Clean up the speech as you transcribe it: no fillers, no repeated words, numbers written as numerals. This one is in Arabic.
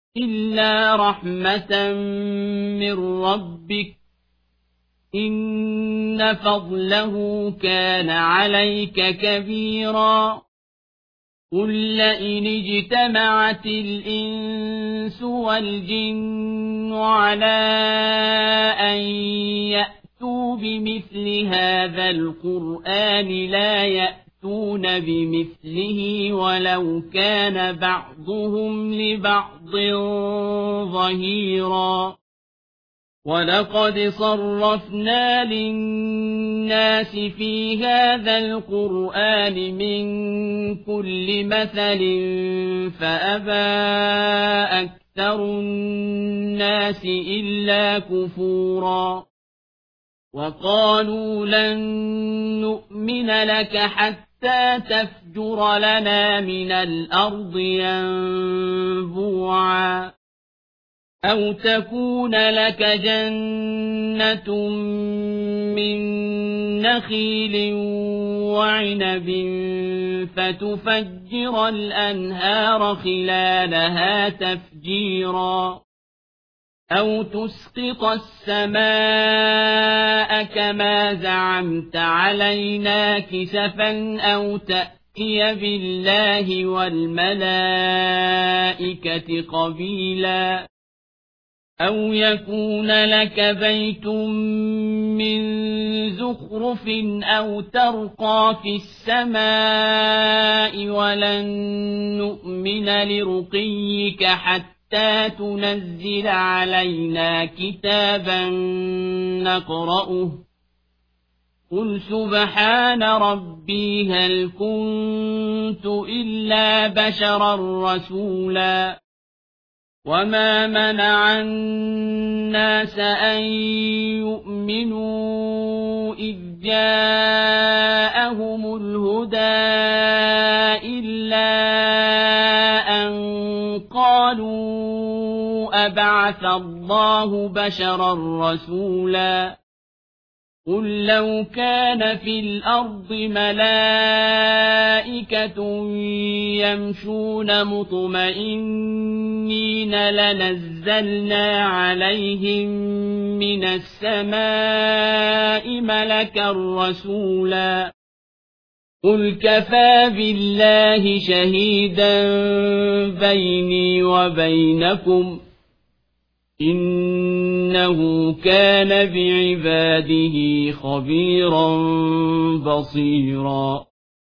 إلا رحمة من ربك إن فضله كان عليك كبيرا قل لئن اجتمعت الإنس والجن على أن يأتوا بمثل هذا القرآن لا يأتون بمثله ولو كان بعضهم لبعض ظهيرا ولقد صرفنا للناس في هذا القرآن من كل مثل فأبى أكثر الناس إلا كفورا وقالوا لن نؤمن لك حتى تفجر لنا من الأرض ينبوعا أو تكون لك جنة من نخيل وعنب فتفجر الأنهار خلالها تفجيرا أو تسقط السماء كما زعمت علينا كسفا أو تأتي بالله والملائكة قبيلا أو يكون لك بيت من زخرف أو ترقى في السماء ولن نؤمن لرقيك حتى تنزل علينا كتابا نقرأه قل سبحان ربي هل كنت إلا بشرا رسولا وما منع الناس أن يؤمنوا إذ جاءهم الهدى إلا أن قالوا أبعث الله بشرا رسولا قل لو كان في الأرض ملائكة يمشون مطمئنين لنزلنا عليهم من السماء ملكا رسولا قل كفى بالله شهيدا بيني وبينكم إنه كان بعباده خبيرا بصيرا